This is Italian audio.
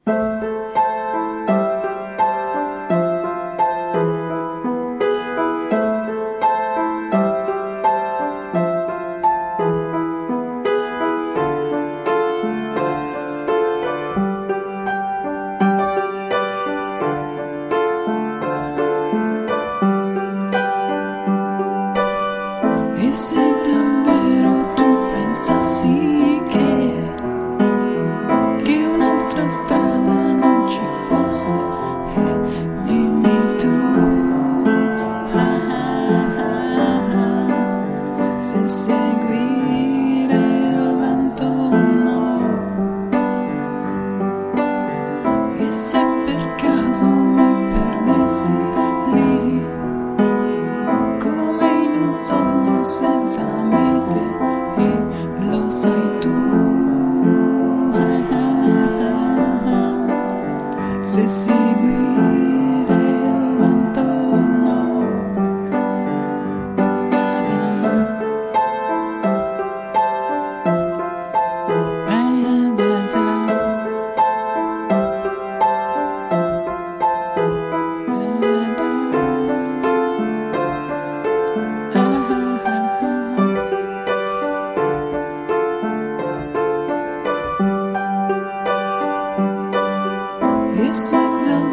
E se davvero tu pensassi che un'altra strada non ci fosse, dimmi tu, se seguire il vento o no, e se per caso mi perdessi lì, come in un sogno senza mete, e lo sai tu, se seguire il vento o no. E se